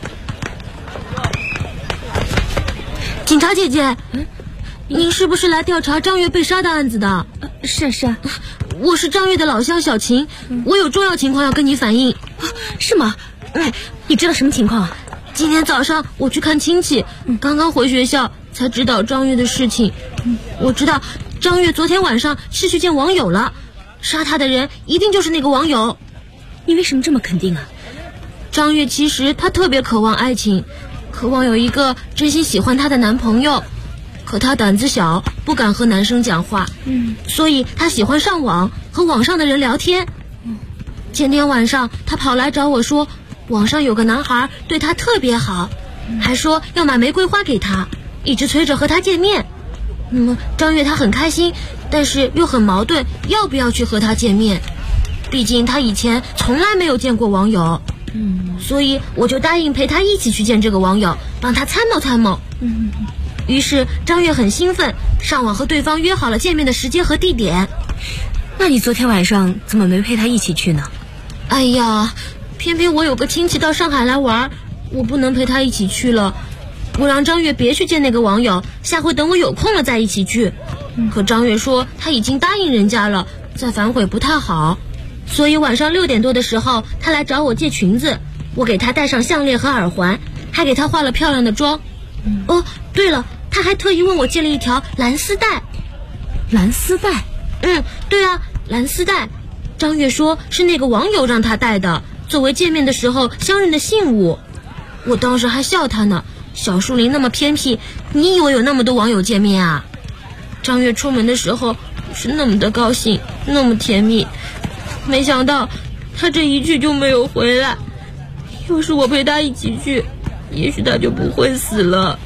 警察姐姐，您是不是来调查张月被杀的案子的？ 是啊， 我是张月的老乡小琴，我有重要情况要跟你反映。 是吗？ 你知道什么情况？今天早上我去看亲戚，刚刚回学校才知道张月的事情。我知道张月昨天晚上是去见网友了，杀他的人一定就是那个网友。 你为什么这么肯定啊？ 张月其实她特别渴望爱情，渴望有一个真心喜欢她的男朋友，可她胆子小，不敢和男生讲话，所以她喜欢上网和网上的人聊天。前天晚上她跑来找我说，网上有个男孩对她特别好，还说要买玫瑰花给她，一直催着和她见面。张月她很开心，但是又很矛盾，要不要去和她见面？毕竟她以前从来没有见过网友。所以我就答应陪他一起去见这个网友，帮他参谋。于是张月很兴奋，上网和对方约好了见面的时间和地点。 那你昨天晚上怎么没陪他一起去呢？ 哎呀，偏偏我有个亲戚到上海来玩，我不能陪他一起去了。我让张月别去见那个网友，下回等我有空了再一起去。可张月说他已经答应人家了，再反悔不太好。所以晚上6点多的时候，他来找我借裙子，我给他戴上项链和耳环，还给他化了漂亮的妆。对了，他还特意问我借了一条蓝丝带。 蓝丝带？ 对啊，蓝丝带。张月说是那个网友让他戴的，作为见面的时候相认的信物。我当时还笑他呢，小树林那么偏僻，你以为有那么多网友见面啊？张月出门的时候是那么的高兴，那么甜蜜，没想到他这一去就没有回来。要是我陪他一起去，也许他就不会死了。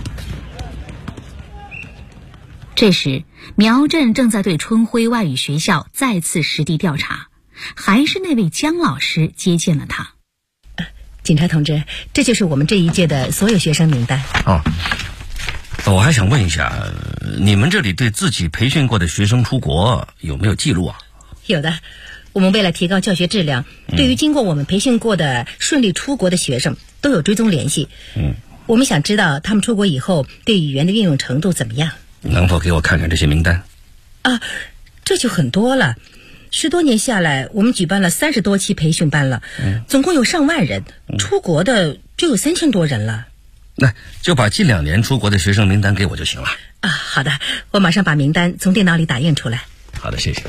这时苗震正在对春晖外语学校再次实地调查，还是那位姜老师接见了他。 警察同志，这就是我们这一届的所有学生名单。 我还想问一下，你们这里对自己培训过的学生出国有没有记录啊？ 有的，我们为了提高教学质量，对于经过我们培训过的顺利出国的学生都有追踪联系。我们想知道他们出国以后对语言的运用程度怎么样。 能否给我看看这些名单？ 这就很多了。10多年下来，我们举办了30多期培训班了，总共有上万人，出国的就有3000多人了。 那就把近2年出国的学生名单给我就行了。 好的，我马上把名单从电脑里打印出来。 好的，谢谢。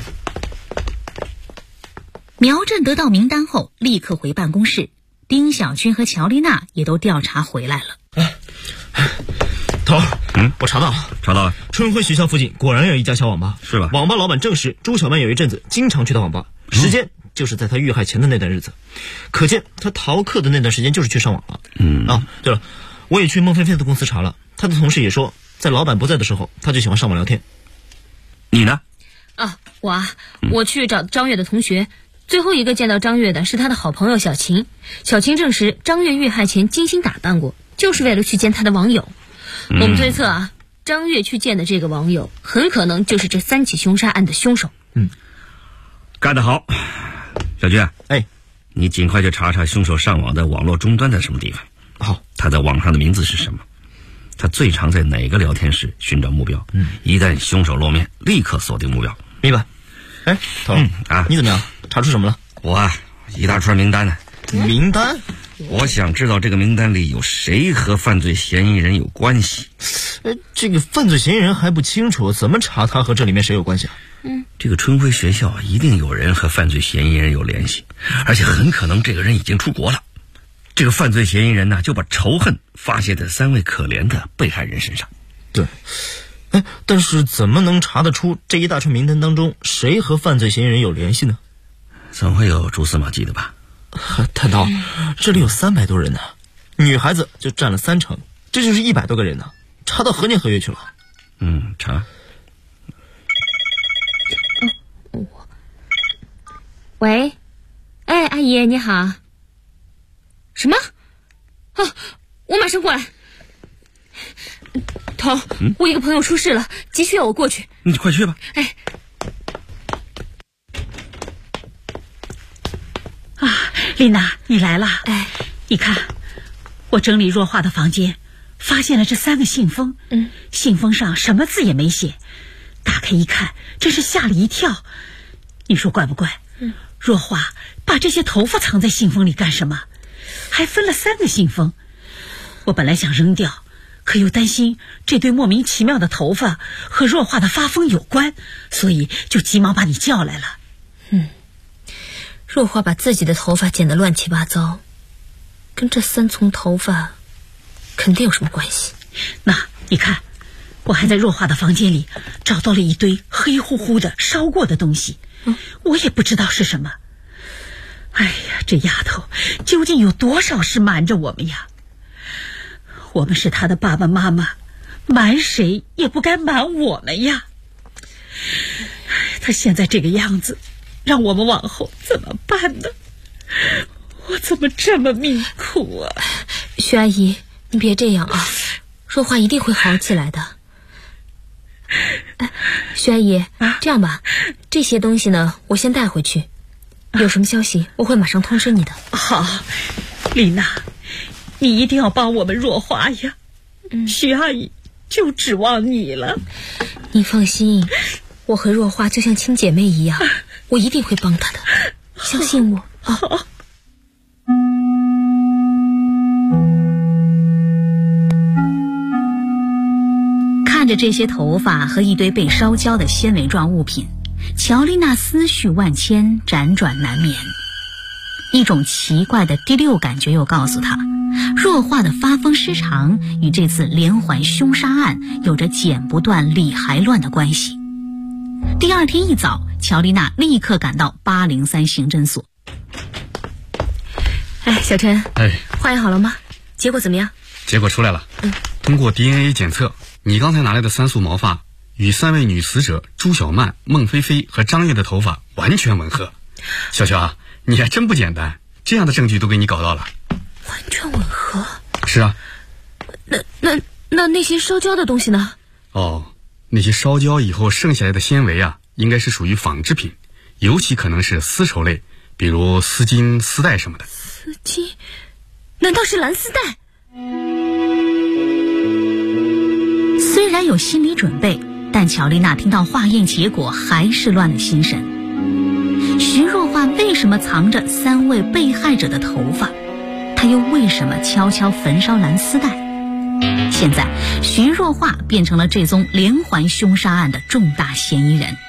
苗震得到名单后立刻回办公室，丁小军和乔丽娜也都调查回来了。 头，我查到了，春晖学校附近果然有一家小网吧， 是吧？ 网吧老板证实朱小曼有一阵子经常去到网吧，时间就是在他遇害前的那段日子，可见他逃课的那段时间就是去上网了。对了，我也去孟菲菲的公司查了，他的同事也说，在老板不在的时候，他就喜欢上网聊天。 你呢？ 我去找张月的同学，最后一个见到张月的是他的好朋友小琴。小琴证实张月遇害前精心打扮过，就是为了去见他的网友。我们推测张月去见的这个网友很可能就是这3起凶杀案的凶手。 干得好，小军。你尽快去查查凶手上网的网络终端在什么地方。 好， 他在网上的名字是什么？他最常在哪个聊天室寻找目标？一旦凶手露面，立刻锁定目标。 明白。头，你怎么样？查出什么了？ 我一大串名单呢。 名单？ 我想知道这个名单里有谁和犯罪嫌疑人有关系。 这个犯罪嫌疑人还不清楚，怎么查他和这里面谁有关系啊？ 这个春晖学校一定有人和犯罪嫌疑人有联系，而且很可能这个人已经出国了。这个犯罪嫌疑人呢，就把仇恨发泄在3位可怜的被害人身上。 对， 但是怎么能查得出这一大串名单当中谁和犯罪嫌疑人有联系呢？ 总会有蛛丝马迹的吧？ 太刀，这里有300多人呢，女孩子就占了30%，这就是100多个人呢，查到何年何月去了？ 查。 喂，哎，阿姨你好。什么？我马上过来。头，我一个朋友出事了，急需要我过去。 你快去吧。 哎。丽娜，你来了。 哎， 你看，我整理若画的房间，发现了这3个信封。信封上什么字也没写，打开一看，真是吓了一跳。你说怪不怪？若画把这些头发藏在信封里干什么？还分了3个信封。我本来想扔掉，可又担心这堆莫名其妙的头发和若画的发疯有关，所以就急忙把你叫来了。 若画把自己的头发剪得乱七八糟，跟这3丛头发肯定有什么关系。 那你看，我还在若画的房间里找到了一堆黑乎乎的烧过的东西，我也不知道是什么。哎呀，这丫头究竟有多少事瞒着我们呀？我们是她的爸爸妈妈，瞒谁也不该瞒我们呀。她现在这个样子，让我们往后怎么办呢？我怎么这么命苦啊？ 徐阿姨，你别这样啊，若画一定会好起来的。徐阿姨，这样吧，这些东西呢，我先带回去，有什么消息我会马上通知你的。 好，丽娜，你一定要帮我们若画呀。徐阿姨就指望你了。 你放心，我和若画就像亲姐妹一样，我一定会帮她的，相信我。 好。 看着这些头发和一堆被烧焦的纤维状物品，乔丽娜思绪万千，辗转难眠。一种奇怪的第六感觉又告诉她，若画的发疯失常与这次连环凶杀案有着剪不断理还乱的关系。第二天一早，乔丽娜立刻赶到803刑侦所。 哎，小陈，化验好了吗？结果怎么样？ 结果出来了。通过 DNA 检测，你刚才拿来的3束毛发与3位女死者朱小曼、孟菲菲和张烨的头发完全吻合。小乔啊，你还真不简单，这样的证据都给你搞到了。 完全吻合？ 是啊。 那些烧焦的东西呢？ 那些烧焦以后剩下来的纤维啊，应该是属于纺织品，尤其可能是丝绸类，比如丝巾、丝带什么的。 丝巾？难道是蓝丝带？ 虽然有心理准备，但乔丽娜听到化验结果还是乱了心神。徐若画为什么藏着3位被害者的头发？她又为什么悄悄焚烧蓝丝带？现在徐若画变成了这宗连环凶杀案的重大嫌疑人。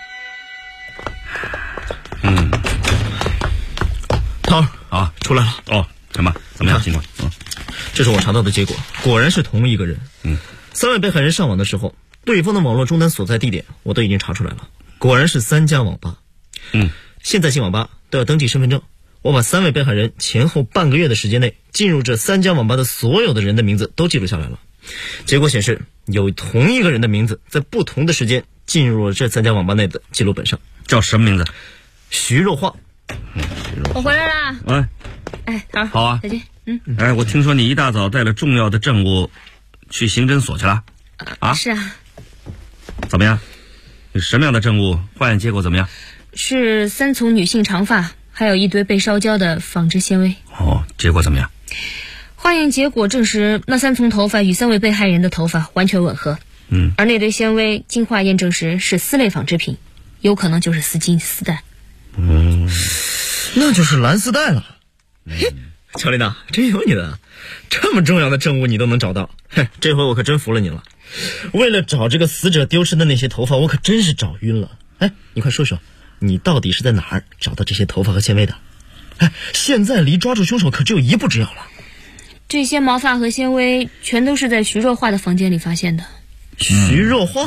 涛啊，出来了。 怎么样情况？ 这是我查到的结果，果然是同一个人。3位被害人上网的时候，对方的网络终端所在地点我都已经查出来了，果然是3家网吧。现在进网吧都要登记身份证，我把3位被害人前后半个月的时间内进入这3家网吧的所有的人的名字都记录下来了。结果显示，有同一个人的名字在不同的时间进入了这3家网吧内的记录本上。 叫什么名字？ 徐若画。 我回来了。头好啊， 再见。 我听说你一大早带了重要的证物去刑侦所去了。 是啊。 怎么样？什么样的证物？化验结果怎么样？ 是3丛女性长发，还有一堆被烧焦的纺织纤维。 结果怎么样？ 化验结果证实，那3丛头发与3位被害人的头发完全吻合。而那堆纤维经化验证实是丝类纺织品，有可能就是丝巾、丝带。 那就是蓝丝带了。乔丽娜，真有你的，这么重要的证物你都能找到，这回我可真服了你了。为了找这个死者丢失的那些头发，我可真是找晕了。你快说说，你到底是在哪儿找到这些头发和纤维的？现在离抓住凶手可只有1步之遥了。 这些毛发和纤维全都是在徐若画的房间里发现的。 徐若画？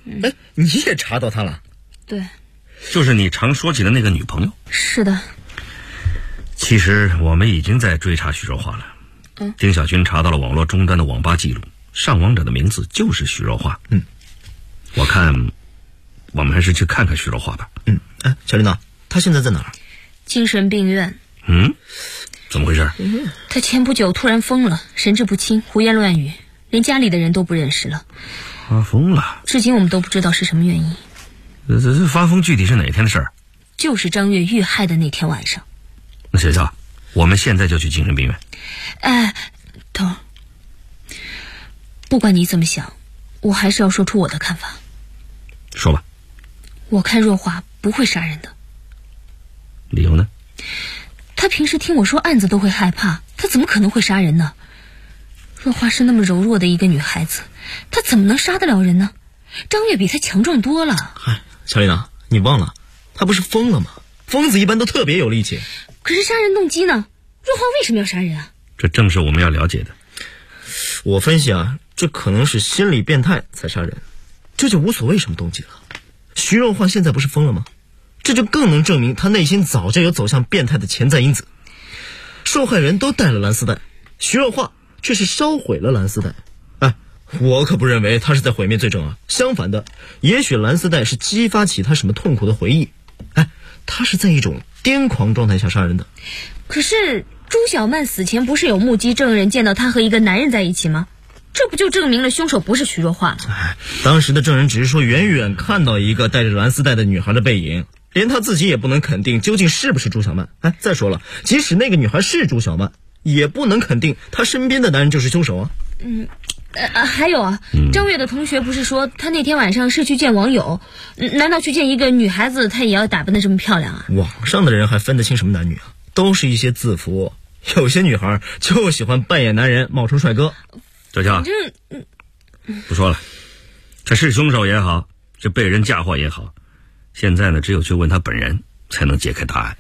哎，你也查到她了？ 对， 就是你常说起的那个女朋友。 是的。 其实我们已经在追查徐若华了。丁小军查到了网络终端的网吧记录，上网者的名字就是徐若华。我看我们还是去看看徐若华吧。 哎，小丽娜，她现在在哪儿？ 精神病院。 怎么回事？ 她前不久突然疯了，神志不清，胡言乱语，连家里的人都不认识了。 发疯了？ 至今我们都不知道是什么原因。 这发疯具体是哪天的事儿？ 就是张月遇害的那天晚上。 那小乔，我们现在就去精神病院。 哎，头儿，不管你怎么想，我还是要说出我的看法。 说吧。 我看若华不会杀人的。 理由呢？ 她平时听我说案子都会害怕，她怎么可能会杀人呢？若华是那么柔弱的一个女孩子，她怎么能杀得了人呢？张月比她强壮多了。 嗨，小丽娜，你忘了，她不是疯了吗？疯子一般都特别有力气。 可是杀人动机呢？若华为什么要杀人啊？ 这正是我们要了解的。 我分析啊，这可能是心理变态才杀人，这就无所谓什么动机了。徐若华现在不是疯了吗？这就更能证明她内心早就有走向变态的潜在因子。受害人都带了蓝丝带，徐若华却是烧毁了蓝丝带。哎，我可不认为她是在毁灭罪证啊，相反的，也许蓝丝带是激发起她什么痛苦的回忆。哎，她是在一种癫狂状态下杀人的。 可是朱小曼死前不是有目击证人见到她和一个男人在一起吗？这不就证明了凶手不是徐若华吗？ 当时的证人只是说远远看到一个带着蓝丝带的女孩的背影，连他自己也不能肯定究竟是不是朱小曼。哎，再说了，即使那个女孩是朱小曼，也不能肯定她身边的男人就是凶手啊。 还有啊，张月的同学不是说他那天晚上是去见网友，难道去见一个女孩子他也要打扮得这么漂亮啊？ 网上的人还分得清什么男女啊？都是一些字符，有些女孩就喜欢扮演男人冒充帅哥。 小乔，不说了，他是凶手也好，是被人嫁祸也好，现在呢，只有去问他本人才能解开答案。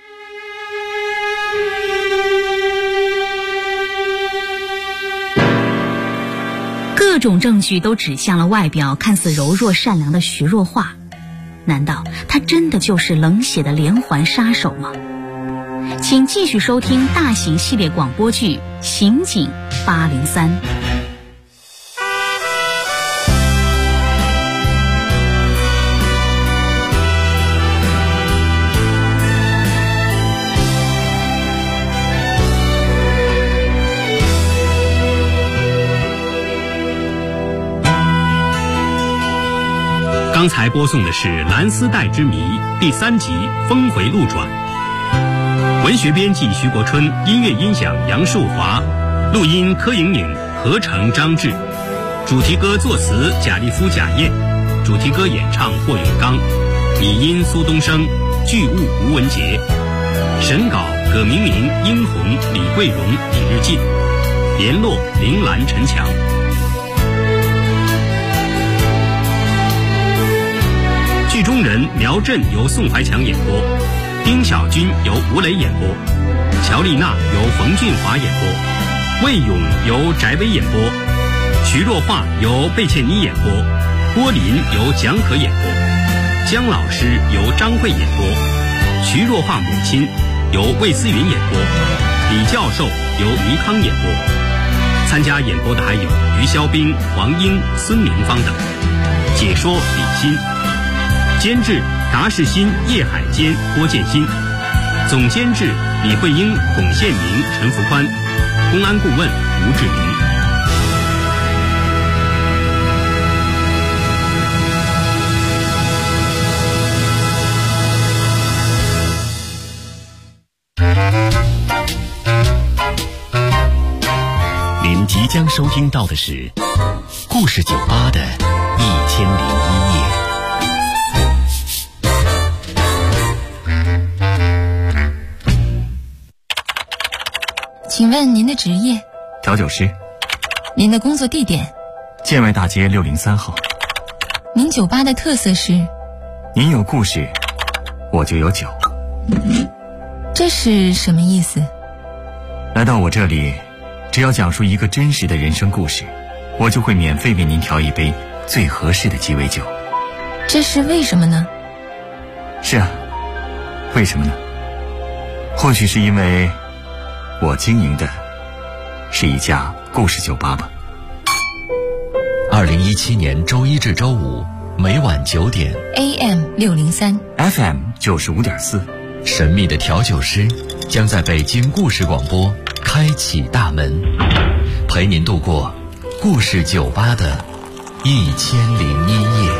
各种证据都指向了外表看似柔弱善良的徐若华，难道她真的就是冷血的连环杀手吗？请继续收听大型系列广播剧《刑警803》。 刚才播送的是《蓝丝带之谜》第3集《峰回路转》。文学编辑徐国春，音乐音响杨树华，录音柯莹颖，合成张志，主题歌作词贾立夫、贾燕，主题歌演唱霍永刚，拟音苏东升，剧务吴文杰，审稿葛明明、殷红、李桂荣、李日进，联络林兰、陈强。剧中人苗震由宋怀强演播，丁小军由吴磊演播，乔丽娜由冯俊华演播，魏勇由翟薇演播，徐若华由贝茜妮演播，郭林由蒋可演播，姜老师由张慧演播，徐若华母亲由魏思云演播，李教授由倪康演播。参加演播的还有于肖兵、黄英、孙明芳等。解说李欣，监制达世新、叶海坚、郭建新，总监制李慧英、龚宪明、陈福宽，公安顾问吴志明。 您即将收听到的是故事酒吧的1001夜。 请问您的职业？ 调酒师。 您的工作地点？ 建外大街603号。 您酒吧的特色是？ 您有故事，我就有酒。 这是什么意思？ 来到我这里，只要讲述一个真实的人生故事，我就会免费为您调一杯最合适的鸡尾酒。 这是为什么呢？ 是啊，为什么呢？或许是因为我经营的是一家故事酒吧吧。 2017年周一至周五每晚9点 AM 603 FM 95.4， 神秘的调酒师将在北京故事广播开启大门，陪您度过故事酒吧的1001夜。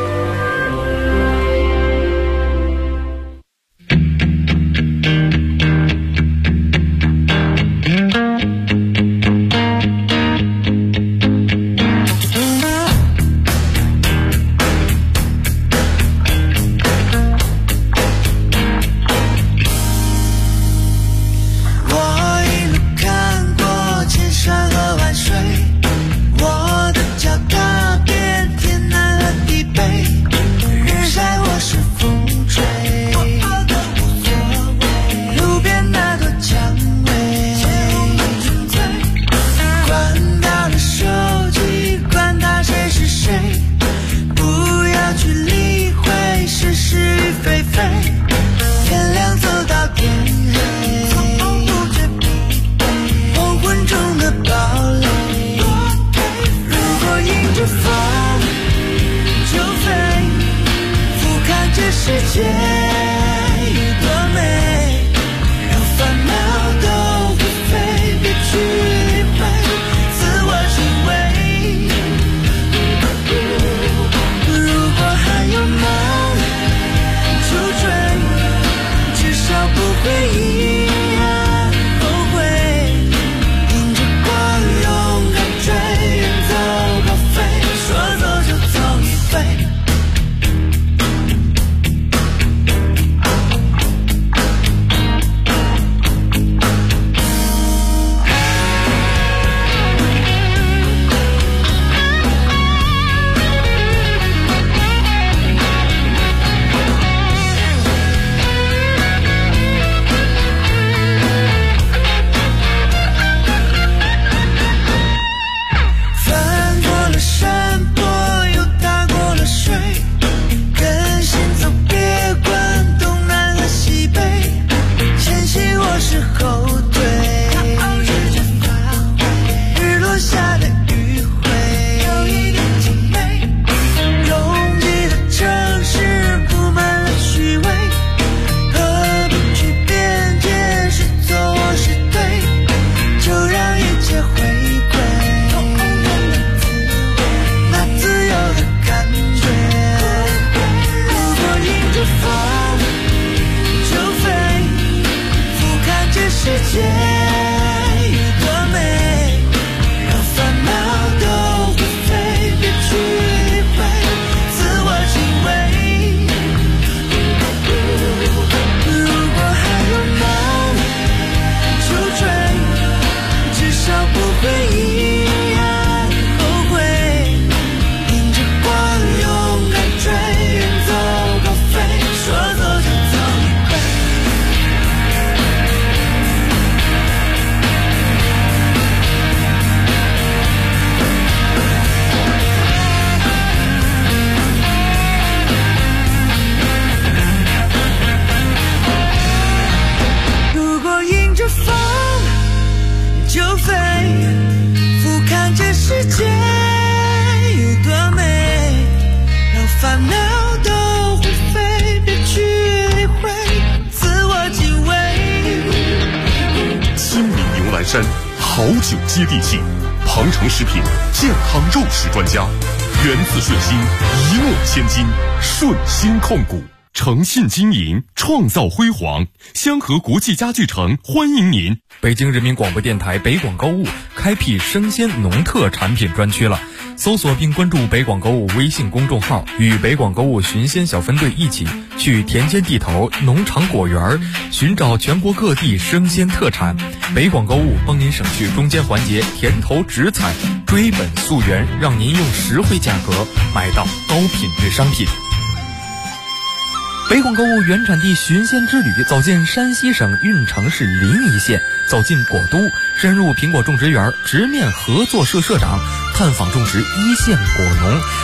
山好酒接地气，庞城食品健康肉食专家，源自顺心，一诺千金，顺心控股，诚信经营，创造辉煌。香河国际家具城欢迎您。 北京人民广播电台北广购物开辟生鲜农特产品专区了，搜索并关注北广购物微信公众号，与北广购物寻鲜小分队一起去田间地头、农场果园寻找全国各地生鲜特产。北广购物帮您省去中间环节，田头直采，追本溯源，让您用实惠价格买到高品质商品。北广购物原产地寻鲜之旅，走进山西省运城市临沂县，走进果都，深入苹果种植园，直面合作社社长，探访种植一线果农。